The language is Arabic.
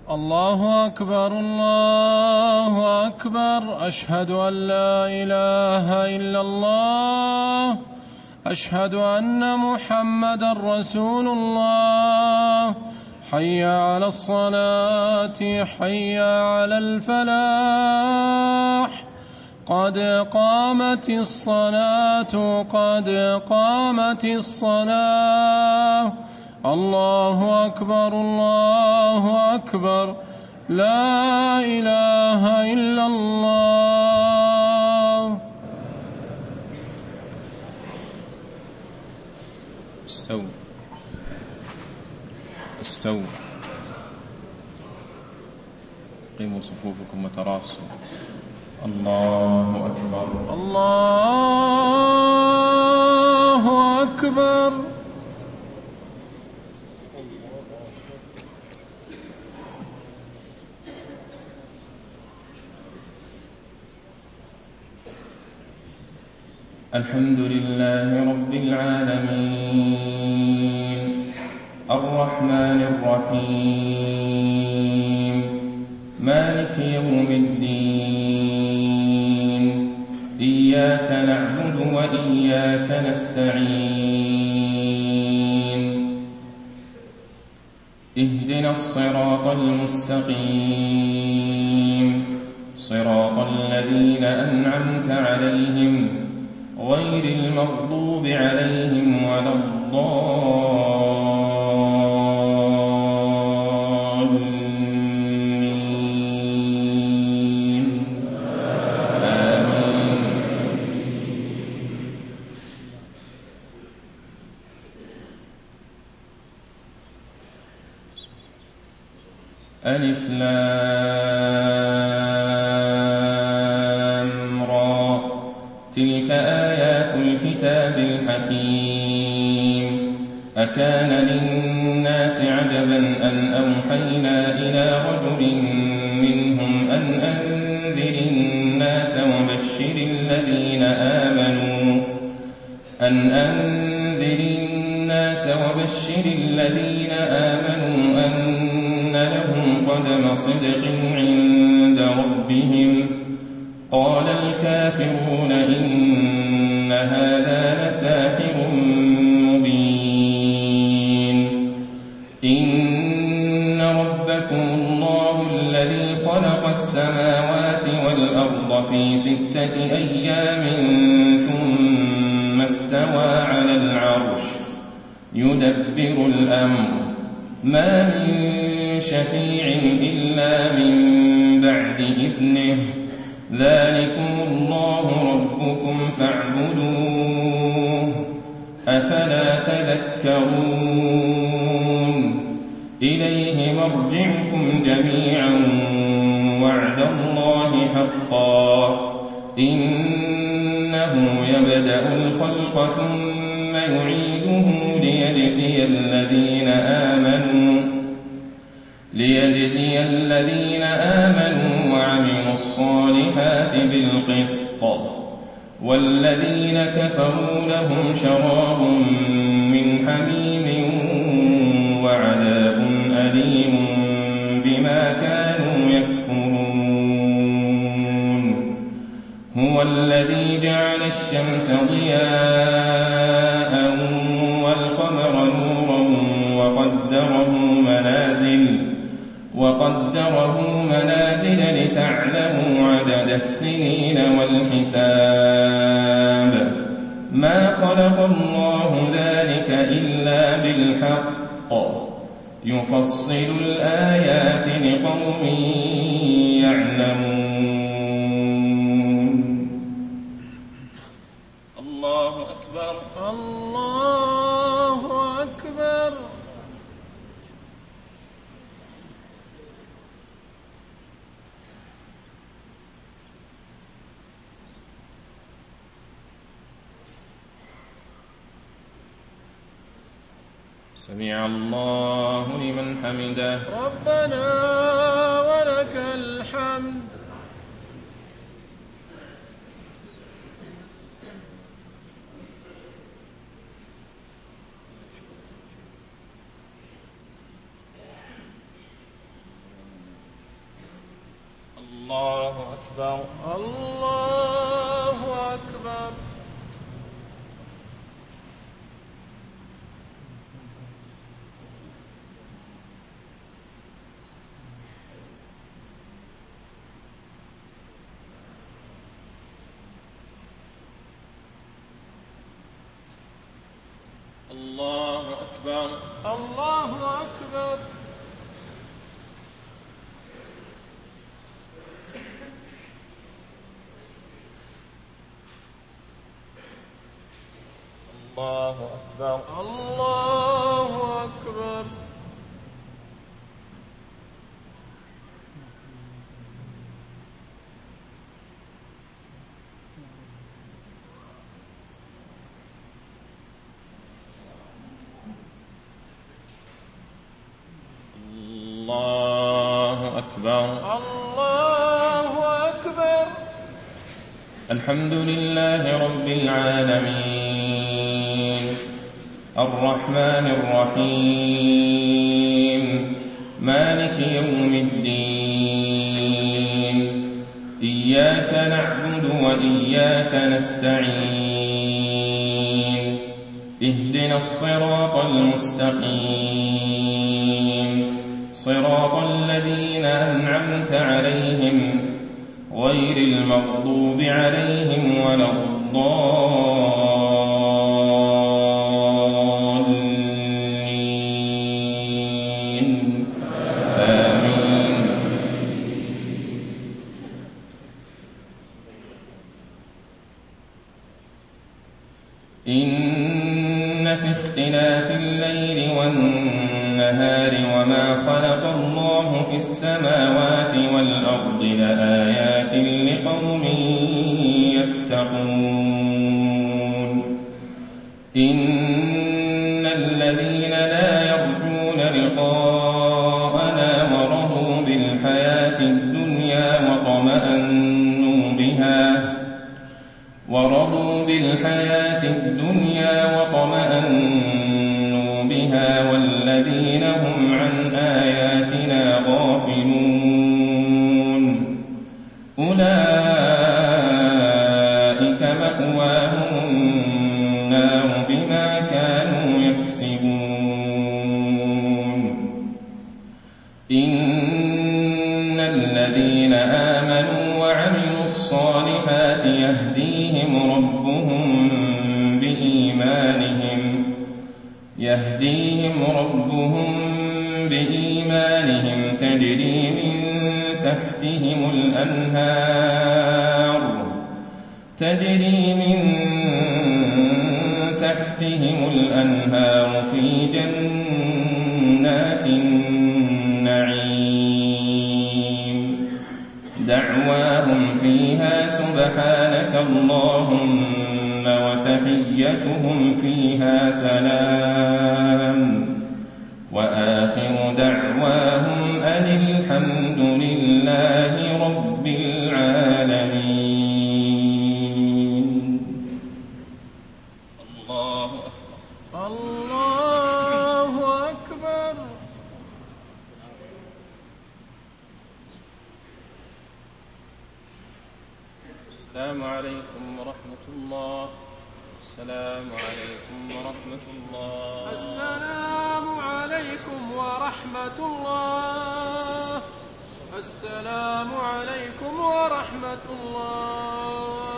الله أكبر الله أكبر. أشهد أن لا إله إلا الله. أشهد أن محمدا رسول الله. حي على الصلاة حي على الفلاح. قد قامت الصلاة قد قامت الصلاة. الله أكبر الله أكبر. لا إله إلا الله. استووا قيموا صفوفكم وتراصوا. الله أكبر الله أكبر. الحمد لله رب العالمين الرحمن الرحيم مالك يوم الدين. إياك نعبد وإياك نستعين. اهدنا الصراط المستقيم صراط الذين أنعمت عليهم غير المغضوب عليهم ولا الضالين. آمين. ألف لام را. تلك آيات الكتاب الحكيم. أكان للناس عجبا أن أوحينا إلى رجل منهم أن أنذر الناس وبشر الذين آمنوا أن لهم قدم صدق عند ربهم. قال الكافرون إن هذا لساحر مبين. إن ربكم الله الذي خلق السماوات والأرض في 6 أيام ثم استوى على العرش يدبر الأمر ما من شفيع إلا من بعد إذنه. ذلكم الله ربكم فاعبدوه أفلا تذكرون. إليه مرجعكم جميعا وعد الله حقا. إنه يبدأ الخلق ثم يعيده ليجزي الذين آمنوا وعملوا الصالحات بالقسط. والذين كفروا لهم شراب من حميم وعذاب أليم بما كانوا يكفرون. هو الذي جعل الشمس ضياء والقمر نورا وقدره منازل لتعلموا عدد السنين والحساب. ما خلق الله ذلك إلا بالحق يفصل الآيات لقوم يعلمون. الله أكبر الله أكبر. سمع الله لمن حمده. ربنا ولك الحمد. الله أكبر الله أكبر. الله أكبر الله أكبر. الله أكبر الله أكبر. الله أكبر الله أكبر. الحمد لله رب العالمين الرحمن الرحيم مالك يوم الدين إياك نعبد وإياك نستعين اهدنا الصراط المستقيم صراط الذين أنعمت عليهم غير المغضوب عليهم ولا الضالين آمين. إن في اختلاف الليل والنهار وما خلق الله في السماوات والأرض لآيات لقوم يتقون. إن الذين لا يرجون لقاءنا ورضوا بالحياة الدنيا وطمأنوا بها والذين هم عن آياتنا غافلون أولئك مأواهم النار بما كانوا يكسبون. إن الذين آمنوا وعملوا الصالحات يهديهم ربهم بإيمانهم تجري من تحتهم الأنهار في جنات النعيم دعواهم فيها سبحانك اللهم وتحيتهم فيها سلام وآخر دعواهم أن الحمد لله رب العالمين. الله أكبر الله أكبر. السلام عليكم ورحمة الله. السلام عليكم ورحمة الله. السلام عليكم ورحمة الله. السلام عليكم ورحمة الله.